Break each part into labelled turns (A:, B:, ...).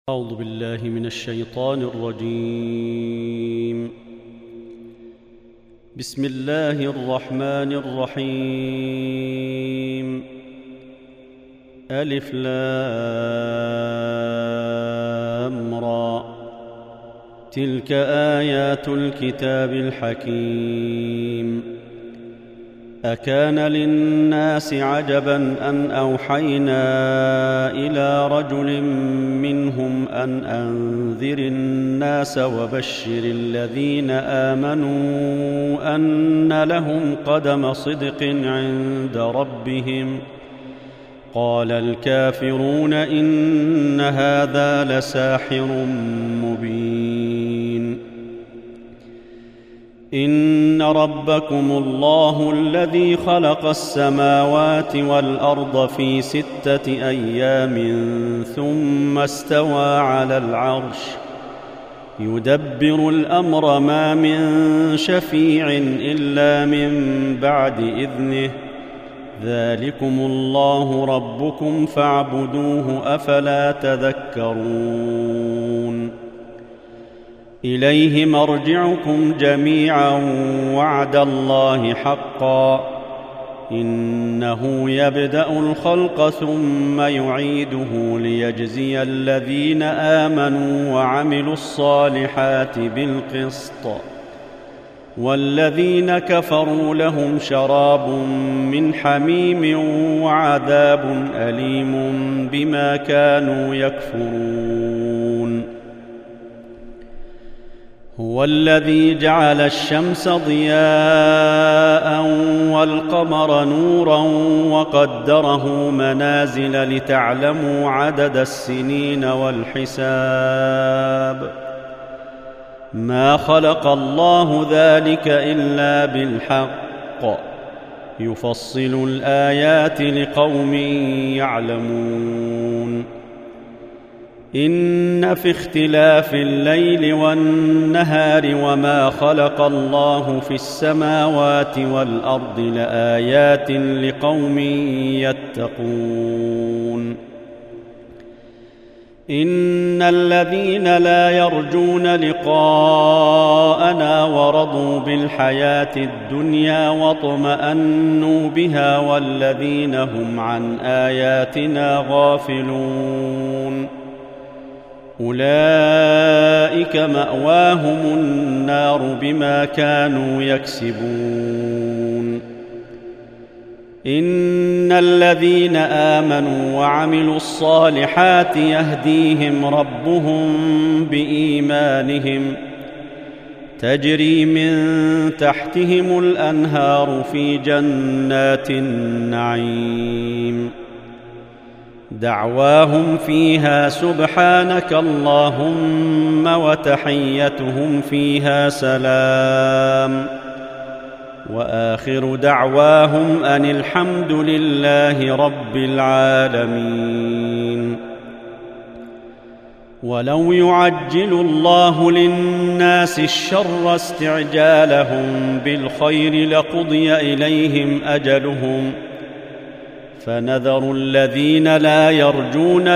A: أعوذ بالله من الشيطان الرجيم. بسم الله الرحمن الرحيم. ألف لام را، تلك آيات الكتاب الحكيم. أكان للناس عجبا أن أوحينا إلى رجل منهم أن أنذر الناس وبشر الذين آمنوا أن لهم قدم صدق عند ربهم. قال الكافرون إن هذا لساحر مبين. إن ربكم الله الذي خلق السماوات والأرض في 6 أيام ثم استوى على العرش يدبر الأمر ما من شفيع إلا من بعد إذنه. ذلكم الله ربكم فاعبدوه أفلا تذكرون. إليه مرجعكم جميعا وعد الله حقا. إنه يبدأ الخلق ثم يعيده ليجزي الذين آمنوا وعملوا الصالحات بالقسط، والذين كفروا لهم شراب من حميم وعذاب أليم بما كانوا يكفرون. هو الذي جعل الشمس ضياء والقمر نورا وقدره منازل لتعلموا عدد السنين والحساب. ما خلق الله ذلك إلا بالحق، يفصل الآيات لقوم يعلمون. إن في اختلاف الليل والنهار وما خلق الله في السماوات والأرض لآيات لقوم يتقون. إن الذين لا يرجون لقاءنا ورضوا بالحياة الدنيا واطمأنوا بها والذين هم عن آياتنا غافلون أولئك مأواهم النار بما كانوا يكسبون. إن الذين آمنوا وعملوا الصالحات يهديهم ربهم بإيمانهم، تجري من تحتهم الأنهار في جنات النعيم. دعواهم فيها سبحانك اللهم وتحيتهم فيها سلام، وآخر دعواهم أن الحمد لله رب العالمين. ولو يعجل الله للناس الشر استعجالهم بالخير لقضي إليهم أجلهم، فنذر الذين لا يرجون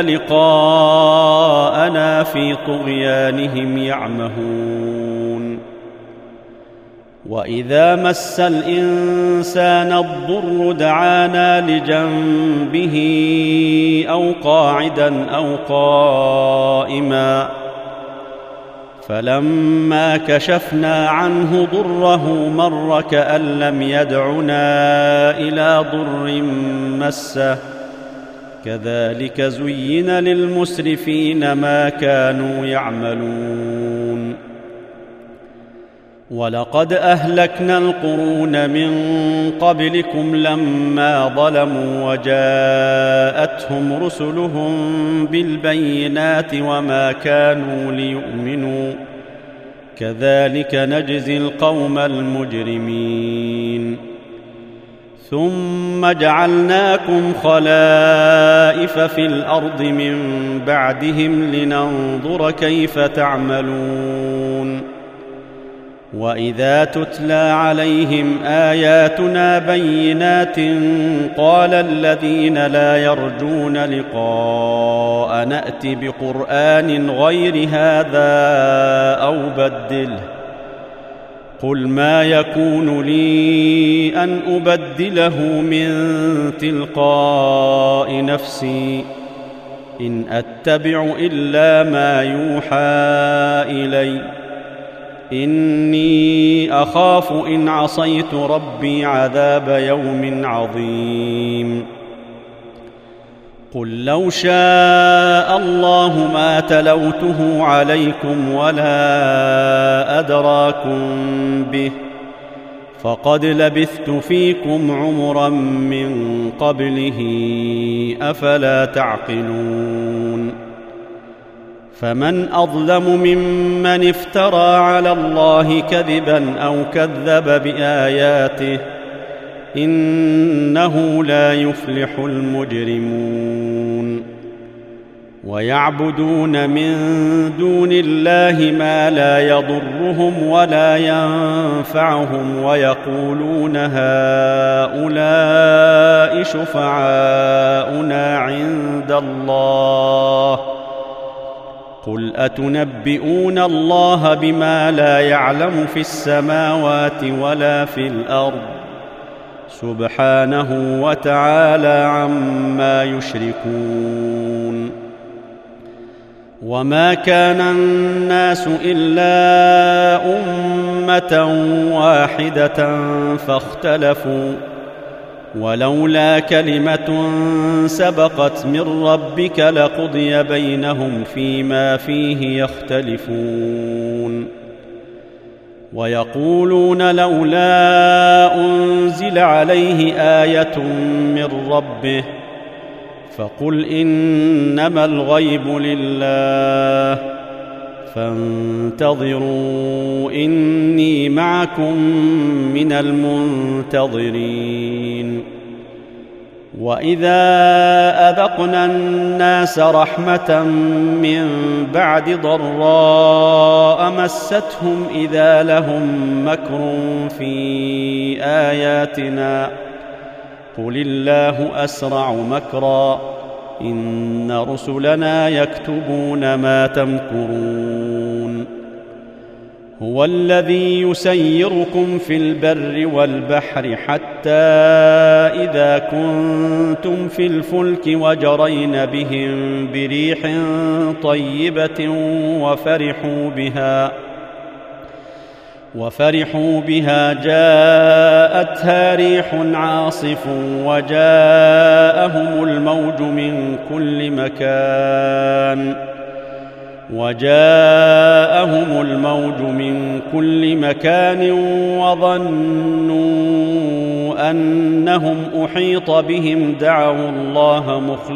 A: لقاءنا في طغيانهم يعمهون. وإذا مس الإنسان الضر دعانا لجنبه أو قاعدا أو قائما، فلما كشفنا عنه ضره مر كأن لم يدعنا إلى ضر مسه. كذلك زين للمسرفين ما كانوا يعملون. ولقد أهلكنا القرون من قبلكم لما ظلموا وجاءتهم رسلهم بالبينات وما كانوا ليؤمنوا، كذلك نجزي القوم المجرمين. ثم جعلناكم خلائف في الأرض من بعدهم لننظر كيف تعملون. وإذا تتلى عليهم آياتنا بينات قال الذين لا يرجون لقاء نأت بقرآن غير هذا أو بدله قل ما يكون لي أن أبدله من تلقاء نفسي إن أتبع إلا ما يوحى إلي إني أخاف إن عصيت ربي عذاب يوم عظيم قل لو شاء الله ما تلوته عليكم ولا أدراكم به فقد لبثت فيكم عمرا من قبله أفلا تعقلون فمن أظلم ممن افترى على الله كذبا أو كذب بآياته إنه لا يفلح المجرمون ويعبدون من دون الله ما لا يضرهم ولا ينفعهم ويقولون هؤلاء شفعاؤنا عند الله قل أتنبئون الله بما لا يعلم في السماوات ولا في الأرض سبحانه وتعالى عما يشركون وما كان الناس إلا أمة واحدة فاختلفوا ولولا كلمة سبقت من ربك لقضي بينهم فيما فيه يختلفون ويقولون لولا أنزل عليه آية من ربه فقل إنما الغيب لله فانتظروا إني معكم من المنتظرين وإذا أذقنا الناس رحمة من بعد ضراء مستهم إذا لهم مكر في آياتنا قل الله أسرع مكرا إن رسلنا يكتبون ما تمكرون هو الذي يسيركم في البر والبحر حتى إذا كنتم في الفلك وجرين بهم بريح طيبة وفرحوا بها جاءتها ريح عاصف وجاءهم الموج من كل مكان وظنوا أنهم أحيط بهم دعوا الله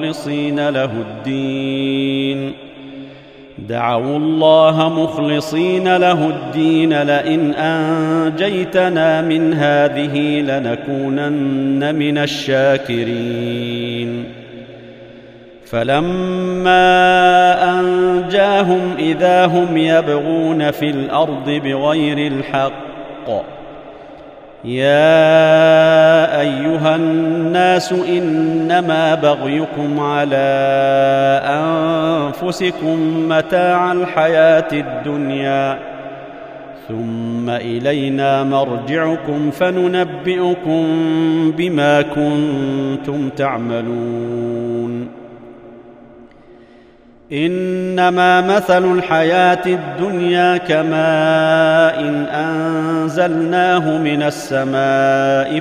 A: مخلصين له الدين لئن أنجيتنا من هذه لنكونن من الشاكرين فلما أنجاهم إذا هم يبغون في الأرض بغير الحق يا أيها الناس إنما بغيكم على أنفسكم متاع الحياة الدنيا ثم إلينا مرجعكم فننبئكم بما كنتم تعملون إنما مثل الحياة الدنيا كماء أنزلناه من السماء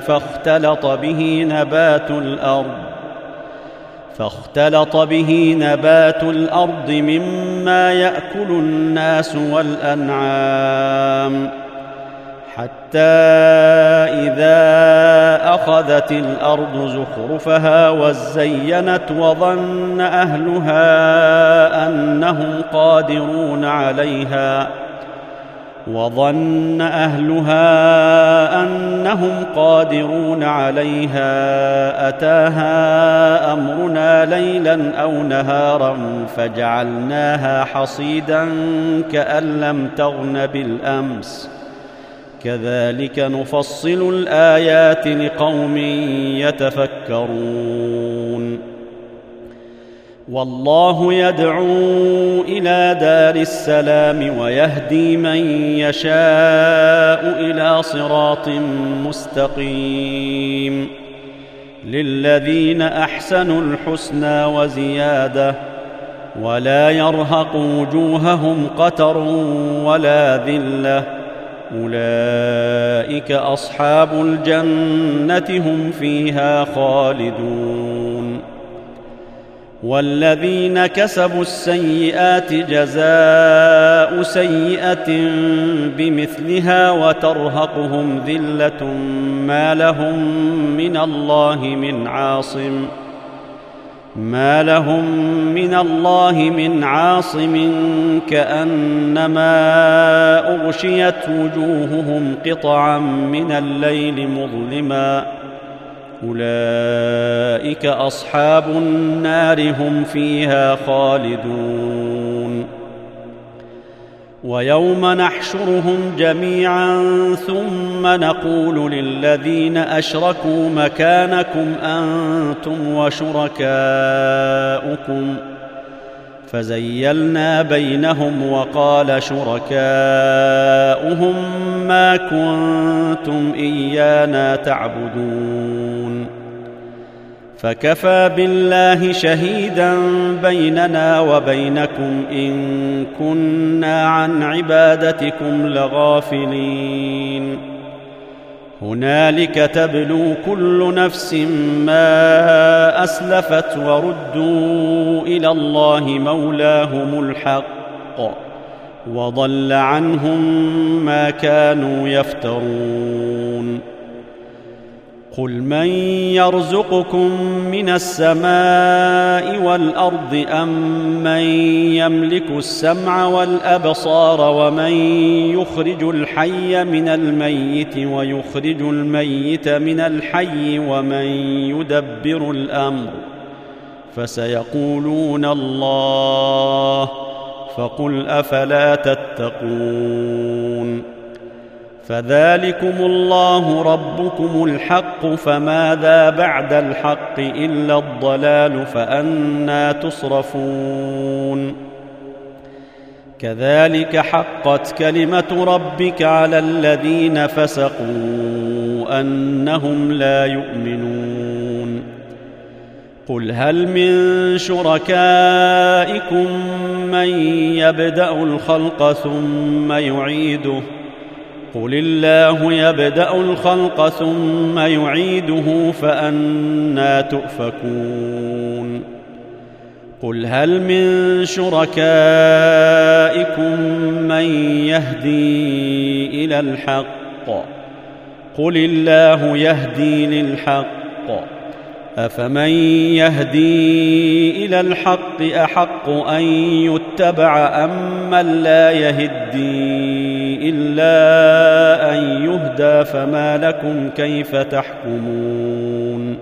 A: فاختلط به نبات الأرض مما يأكل الناس والأنعام حتى إذا أخذت الأرض زخرفها وزينت وظن أهلها أنهم قادرون عليها أتاها أمرنا ليلا أو نهارا فجعلناها حصيدا كأن لم تغن بالأمس كذلك نفصل الآيات لقوم يتفكرون. والله يدعو إلى دار السلام ويهدي من يشاء إلى صراط مستقيم. للذين أحسنوا الحسنى وزيادة ولا يرهق وجوههم قتر ولا ذلة أولئك أصحاب الجنة هم فيها خالدون. والذين كسبوا السيئات جزاء سيئة بمثلها وترهقهم ذلة ما لهم من الله من عاصم كأنما أغشيت وجوههم قطعا من الليل مظلما أولئك أصحاب النار هم فيها خالدون. ويوم نحشرهم جميعا ثم نقول للذين أشركوا مكانكم أنتم وشركاؤكم فزيلنا بينهم وقال شركاؤهم ما كنتم إيانا تعبدون فكفى بالله شهيدا بيننا وبينكم إن كنا عن عبادتكم لغافلين. هنالك تبلو كل نفس ما أسلفت وردوا إلى الله مولاهم الحق وضل عنهم ما كانوا يفترون. قل من يرزقكم من السماء والأرض أم من يملك السمع والأبصار ومن يخرج الحي من الميت ويخرج الميت من الحي ومن يدبر الأمر فسيقولون الله فقل أفلا تتقون. فذلكم الله ربكم الحق فماذا بعد الحق إلا الضلال فأنى تصرفون. كذلك حقت كلمة ربك على الذين فسقوا أنهم لا يؤمنون. قل هل من شركائكم من يبدأ الخلق ثم يعيده قل الله يبدأ الخلق ثم يعيده فأنى تؤفكون. قل هل من شركائكم من يهدي إلى الحق قل الله يهدي للحق أفمن يهدي إلى الحق أحق أن يتبع أم من لا يهدي إلا أن يهدى فما لكم كيف تحكمون.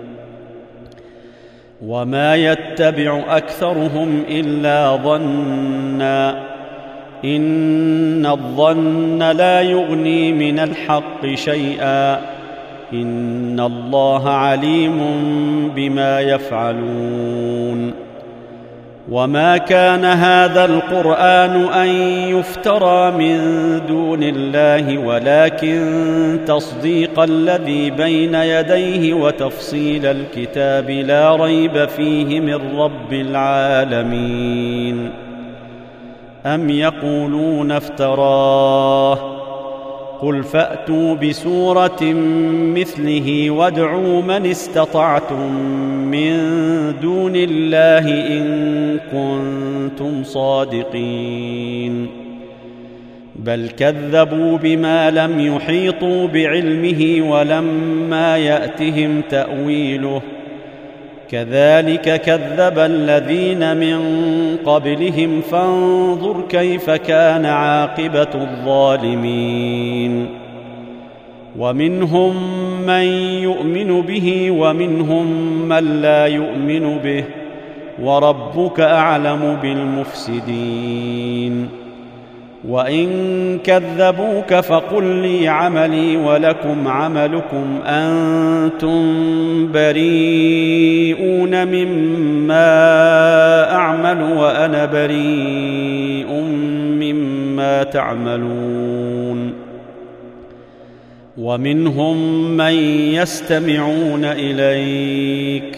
A: وما يتبع أكثرهم إلا ظنا إن الظن لا يغني من الحق شيئا إن الله عليم بما يفعلون. وما كان هذا القرآن أن يفترى من دون الله ولكن تصديق الذي بين يديه وتفصيل الكتاب لا ريب فيه من رب العالمين. أم يقولون افتراه قل فأتوا بسورة مثله وادعوا من استطعتم من دون الله إن كنتم صادقين. بل كذبوا بما لم يحيطوا بعلمه ولما يأتهم تأويله كذلك كذب الذين من قبلهم فانظر كيف كان عاقبة الظالمين. ومنهم من يؤمن به ومنهم من لا يؤمن به وربك أعلم بالمفسدين. وإن كذبوك فقل لي عملي ولكم عملكم أنتم بريئون مما أعمل وأنا بريء مما تعملون. ومنهم من يستمعون إليك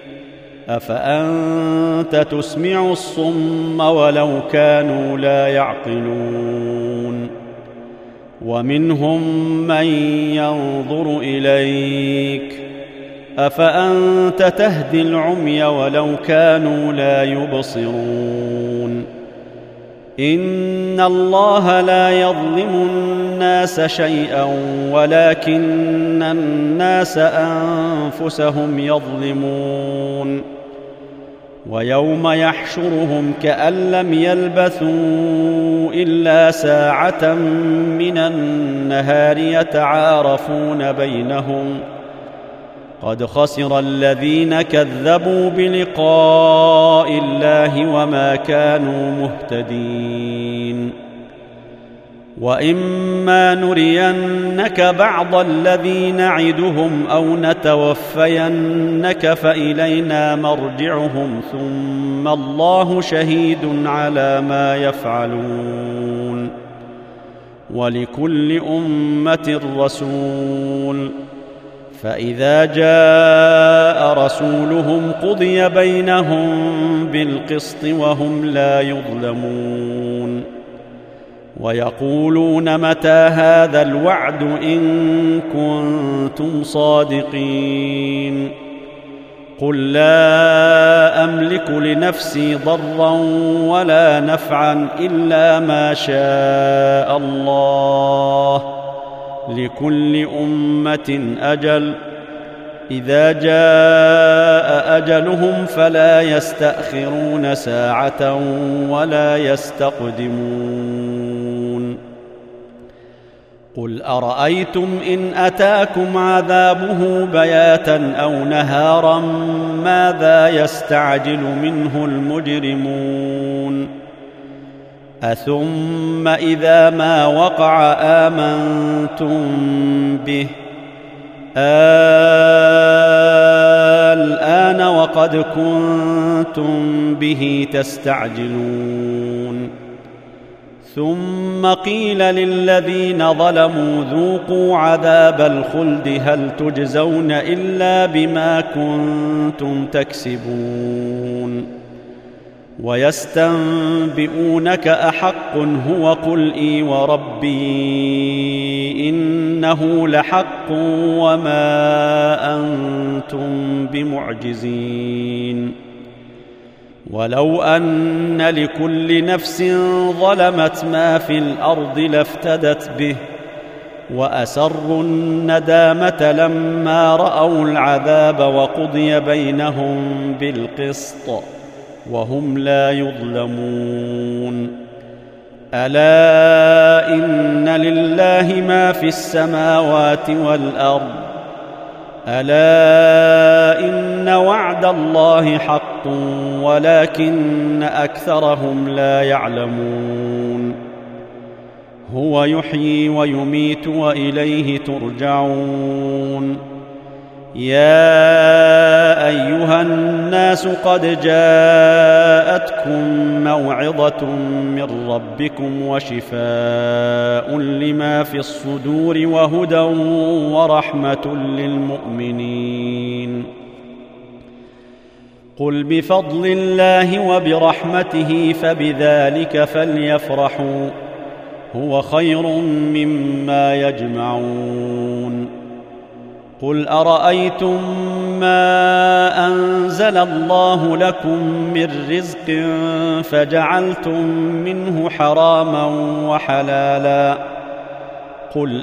A: أفأنت تسمع الصم ولو كانوا لا يعقلون. ومنهم من ينظر إليك أفأنت تهدي العمي ولو كانوا لا يبصرون. إن الله لا يظلم الناس شيئا ولكن الناس أنفسهم يظلمون. ويوم يحشرهم كأن لم يلبثوا إلا ساعة من النهار يتعارفون بينهم قد خسر الذين كذبوا بلقاء الله وما كانوا مهتدين. وإما نرينك بعض الذي نعدهم أو نتوفينك فإلينا مرجعهم ثم الله شهيد على ما يفعلون. ولكل أمة رسول فإذا جاء رسولهم قضي بينهم بالقسط وهم لا يظلمون. ويقولون متى هذا الوعد إن كنتم صادقين. قل لا أملك لنفسي ضرا ولا نفعا إلا ما شاء الله لكل أمة أجل إذا جاء أجلهم فلا يستأخرون ساعة ولا يستقدمون. قل أرأيتم إن أتاكم عذابه بياتا أو نهارا ماذا يستعجل منه المجرمون. أثم إذا ما وقع آمنتم به الآن وقد كنتم به تستعجلون. ثم قيل للذين ظلموا ذوقوا عذاب الخلد هل تجزون إلا بما كنتم تكسبون. ويستنبئونك أحق هو قل إي وربي إنه لحق وما أنتم بمعجزين. ولو أن لكل نفس ظلمت ما في الأرض لافتدت به وأسروا الندامة لما رأوا العذاب وقضي بينهم بالقسط وهم لا يظلمون. ألا إن لله ما في السماوات والأرض ألا إن وعد الله حق ولكن أكثرهم لا يعلمون. هو يحيي ويميت وإليه ترجعون. يا أيها الناس قد جاءتكم موعظة من ربكم وشفاء لما في الصدور وهدى ورحمة للمؤمنين. قل بفضل الله وبرحمته فبذلك فليفرحوا هو خير مما يجمعون. قل أرأيتم ما أنزل الله لكم من رزق فجعلتم منه حراما وحلالا قل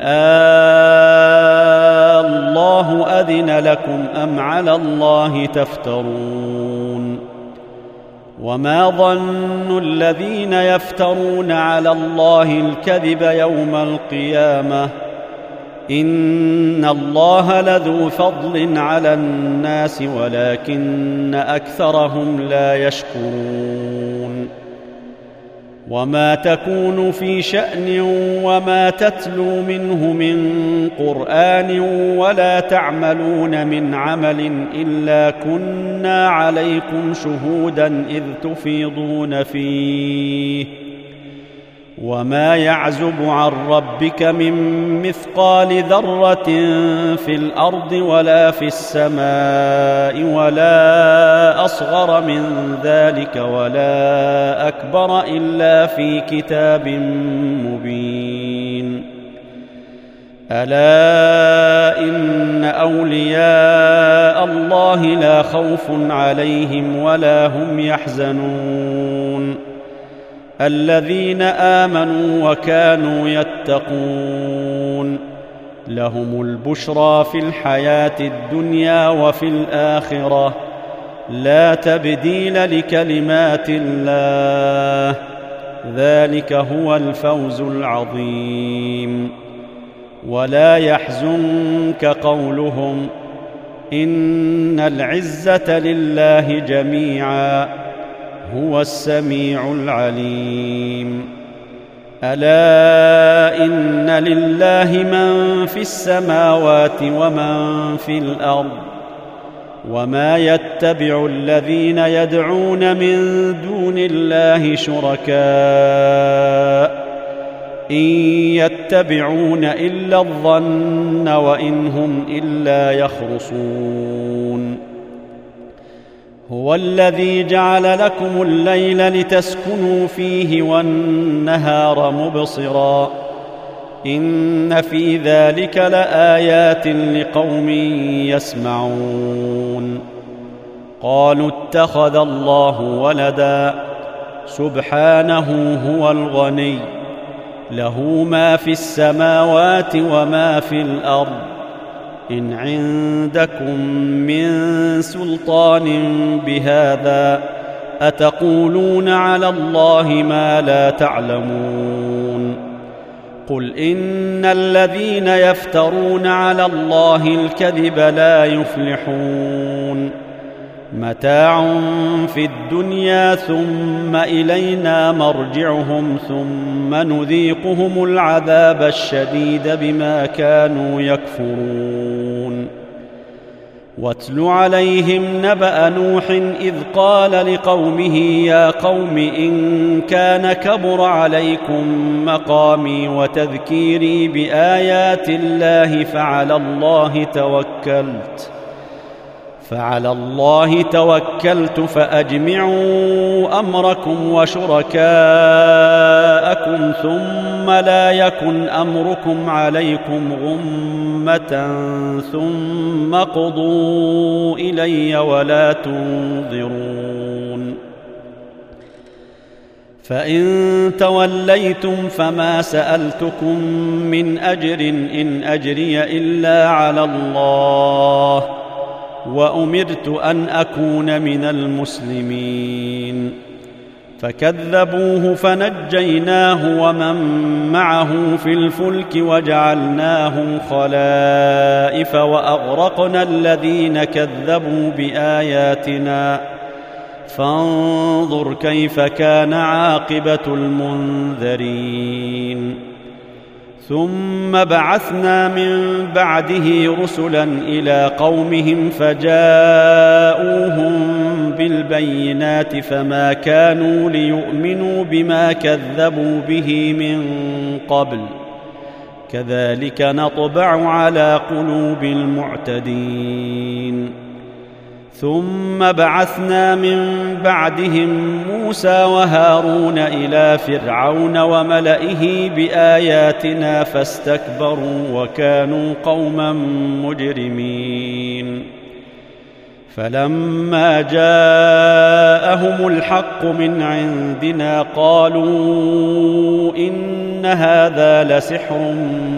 A: الله أذن لكم أم على الله تفترون. وما ظن الذين يفترون على الله الكذب يوم القيامة إن الله لذو فضل على الناس ولكن أكثرهم لا يشكرون. وما تكون في شأن وما تتلو منه من قرآن ولا تعملون من عمل إلا كنا عليكم شهودا إذ تفيضون فيه وما يعزب عن ربك من مثقال ذرة في الأرض ولا في السماء ولا أصغر من ذلك ولا أكبر إلا في كتاب مبين ألا إن أولياء الله لا خوف عليهم ولا هم يحزنون الذين آمنوا وكانوا يتقون لهم البشرى في الحياة الدنيا وفي الآخرة لا تبديل لكلمات الله ذلك هو الفوز العظيم ولا يحزنك قولهم إن العزة لله جميعا هو السميع العليم ألا إن لله من في السماوات ومن في الأرض وما يتبع الذين يدعون من دون الله شركاء إن يتبعون إلا الظن وإن هم إلا يخرصون هو الذي جعل لكم الليل لتسكنوا فيه والنهار مبصرا إن في ذلك لآيات لقوم يسمعون قالوا اتخذ الله ولدا سبحانه هو الغني له ما في السماوات وما في الأرض إن عندكم من سلطان بهذا أتقولون على الله ما لا تعلمون قل إن الذين يفترون على الله الكذب لا يفلحون متاع في الدنيا ثم إلينا مرجعهم ثم نذيقهم العذاب الشديد بما كانوا يكفرون واتل عليهم نبأ نوح إذ قال لقومه يا قوم إن كان كبر عليكم مقامي وتذكيري بآيات الله فعلى الله توكلت فأجمعوا أمركم وشركاءكم ثم لا يكن أمركم عليكم غمة ثم قضوا إلي ولا تنظرون فإن توليتم فما سألتكم من أجر إن أجري إلا على الله وأمرت أن أكون من المسلمين فكذبوه فنجيناه ومن معه في الفلك وجعلناهم خلائف وأغرقنا الذين كذبوا بآياتنا فانظر كيف كان عاقبة المنذرين ثم بعثنا من بعده رسلا إلى قومهم فجاءوهم بالبينات فما كانوا ليؤمنوا بما كذبوا به من قبل كذلك نطبع على قلوب المعتدين ثم بعثنا من بعدهم موسى وهارون إلى فرعون وملئه بآياتنا فاستكبروا وكانوا قوما مجرمين فلما جاءهم الحق من عندنا قالوا إن هذا لسحر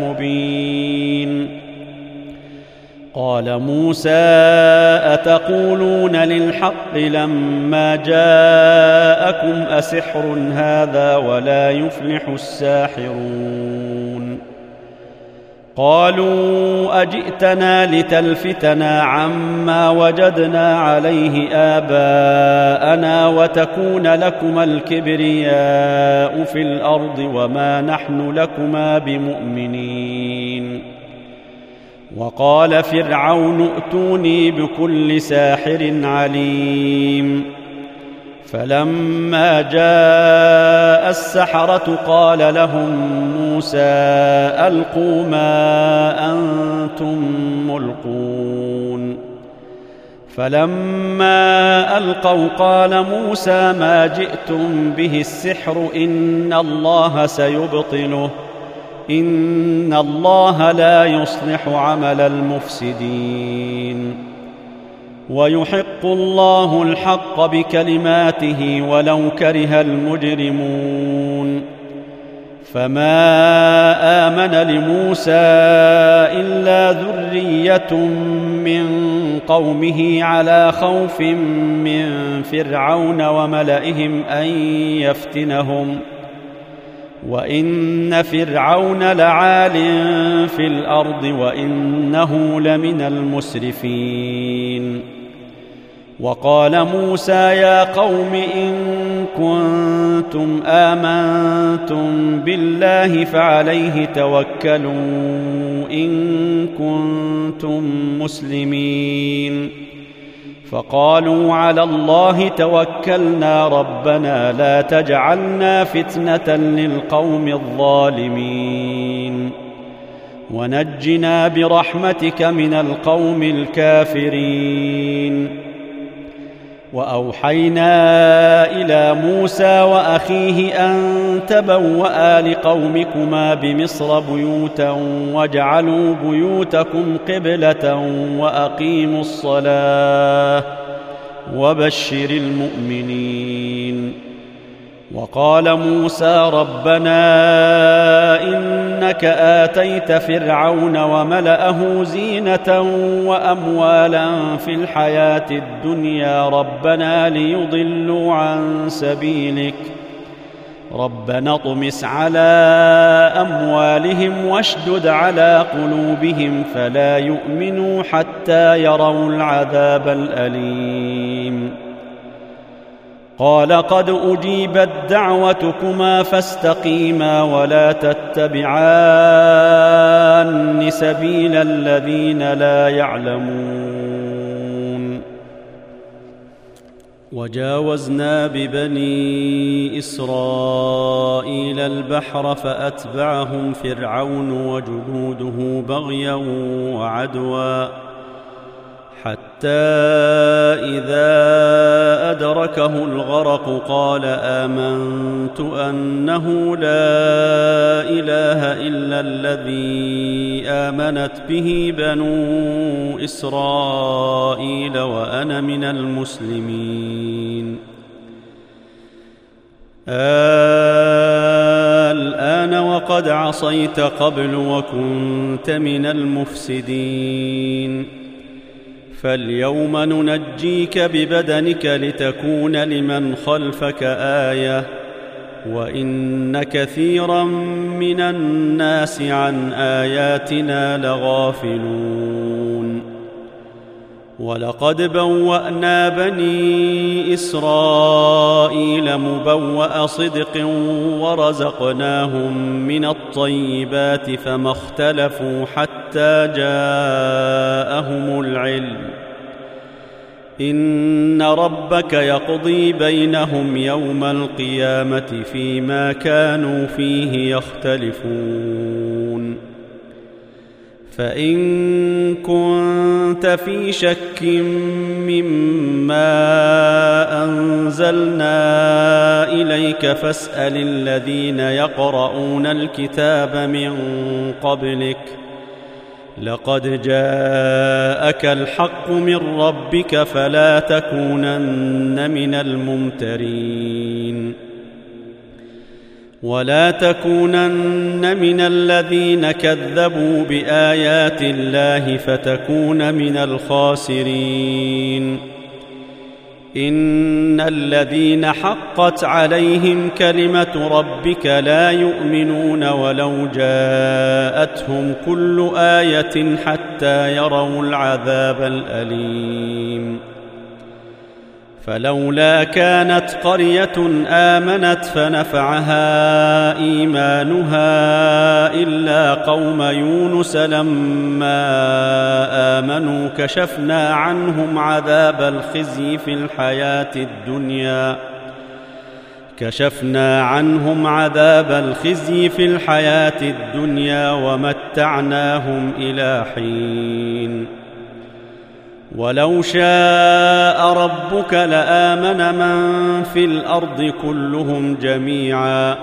A: مبين قال موسى أتقولون للحق لما جاءكم أسحر هذا ولا يفلح الساحرون قالوا أجئتنا لتلفتنا عما وجدنا عليه آباءنا وتكون لكما الكبرياء في الأرض وما نحن لكما بمؤمنين. وقال فرعون ائتوني بكل ساحر عليم. فلما جاء السحرة قال لهم موسى ألقوا ما أنتم ملقون. فلما ألقوا قال موسى ما جئتم به السحر إن الله سيبطله إن الله لا يصلح عمل المفسدين. ويحق الله الحق بكلماته ولو كره المجرمون. فما آمن لموسى إلا ذرية من قومه على خوف من فرعون وملئهم أن يفتنهم وإن فرعون لعال في الأرض وإنه لمن المسرفين. وقال موسى يا قوم إن كنتم آمنتم بالله فعليه توكلوا إن كنتم مسلمين. فقالوا على الله توكلنا ربنا لا تجعلنا فتنة للقوم الظالمين ونجنا برحمتك من القوم الكافرين. وأوحينا إلى موسى وأخيه أن تبوأ لقومكما بمصر بيوتا واجعلوا بيوتكم قبلة وأقيموا الصلاة وبشر المؤمنين. وقال موسى ربنا إنك آتيت فرعون وملأه زينة وأموالا في الحياة الدنيا ربنا ليضلوا عن سبيلك ربنا اطمس على أموالهم واشدد على قلوبهم فلا يؤمنوا حتى يروا العذاب الأليم. قال قد أجيبت دعوتكما فاستقيما ولا تتبعان سبيل الذين لا يعلمون. وجاوزنا ببني إسرائيل البحر فأتبعهم فرعون وجنوده بغيا وعدوا حتى إذا أدركه الغرق قال آمنت أنه لا إله إلا الذي آمنت به بنو إسرائيل وأنا من المسلمين. الآن وقد عصيت قبل وكنت من المفسدين. فاليوم ننجيك ببدنك لتكون لمن خلفك آية وإن كثيرا من الناس عن آياتنا لغافلون. ولقد بوأنا بني إسرائيل مبوأ صدق ورزقناهم من الطيبات فما اختلفوا حتى جاءهم العلم إن ربك يقضي بينهم يوم القيامة فيما كانوا فيه يختلفون. فإن كنت في شك مما أنزلنا إليك فاسأل الذين يقرؤون الكتاب من قبلك لقد جاءك الحق من ربك فلا تكونن من الممترين. ولا تكونن من الذين كذبوا بآيات الله فتكون من الخاسرين. إن الذين حقت عليهم كلمة ربك لا يؤمنون ولو جاءتهم كل آية حتى يروا العذاب الأليم. فلولا كانت قرية آمنت فنفعها إيمانها إلا قوم يونس لما آمنوا كشفنا عنهم عذاب الخزي في الحياة الدنيا ومتعناهم إلى حين. ولو شاء ربك لآمن من في الأرض كلهم جميعا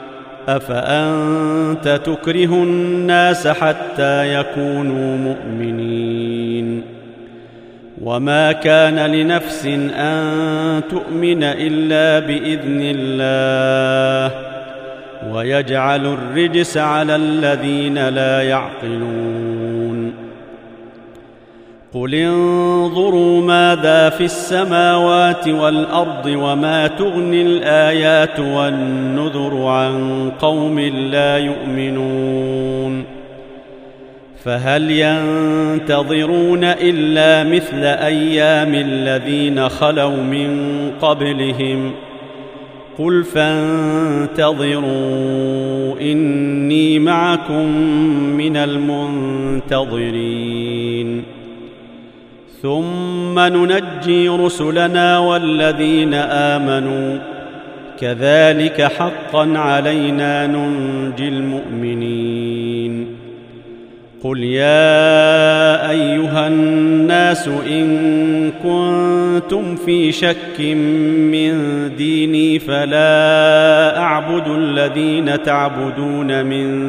A: أفأنت تكره الناس حتى يكونوا مؤمنين. وما كان لنفس أن تؤمن إلا بإذن الله ويجعل الرجس على الذين لا يعقلون. قل انظروا ماذا في السماوات والأرض وما تغني الآيات والنذر عن قوم لا يؤمنون. فهل ينتظرون إلا مثل أيام الذين خلوا من قبلهم قل فانتظروا إني معكم من المنتظرين. ثم ننجي رسلنا والذين آمنوا كذلك حقا علينا ننجي المؤمنين. قل يا أيها الناس إن كنتم في شك من ديني فلا أعبد الذين تعبدون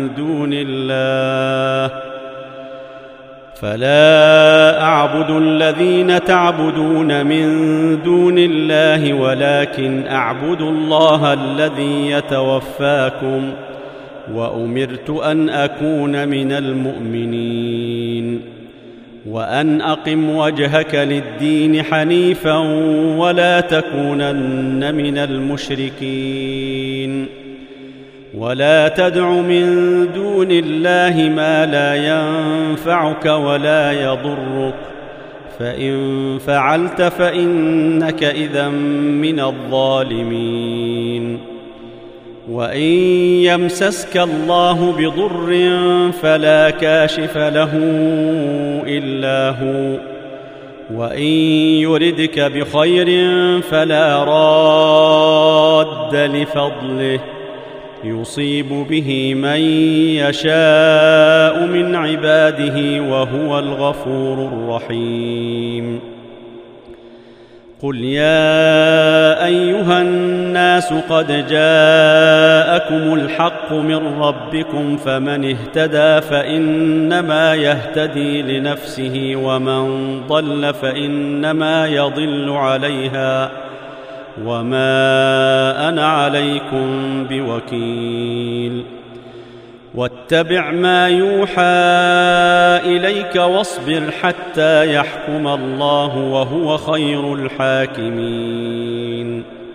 A: من دون الله ولكن أعبد الله الذي يتوفاكم وأمرت أن أكون من المؤمنين. وأن أقم وجهك للدين حنيفا ولا تكونن من المشركين. ولا تدع من دون الله ما لا ينفعك ولا يضرك فإن فعلت فإنك إذا من الظالمين. وإن يمسسك الله بضر فلا كاشف له إلا هو وإن يردك بخير فلا راد لفضله يصيب به من يشاء من عباده وهو الغفور الرحيم. قل يا أيها الناس قد جاءكم الحق من ربكم فمن اهتدى فإنما يهتدي لنفسه ومن ضل فإنما يضل عليها وما أنا عليكم بوكيل. واتبع ما يوحى إليك واصبر حتى يحكم الله وهو خير الحاكمين.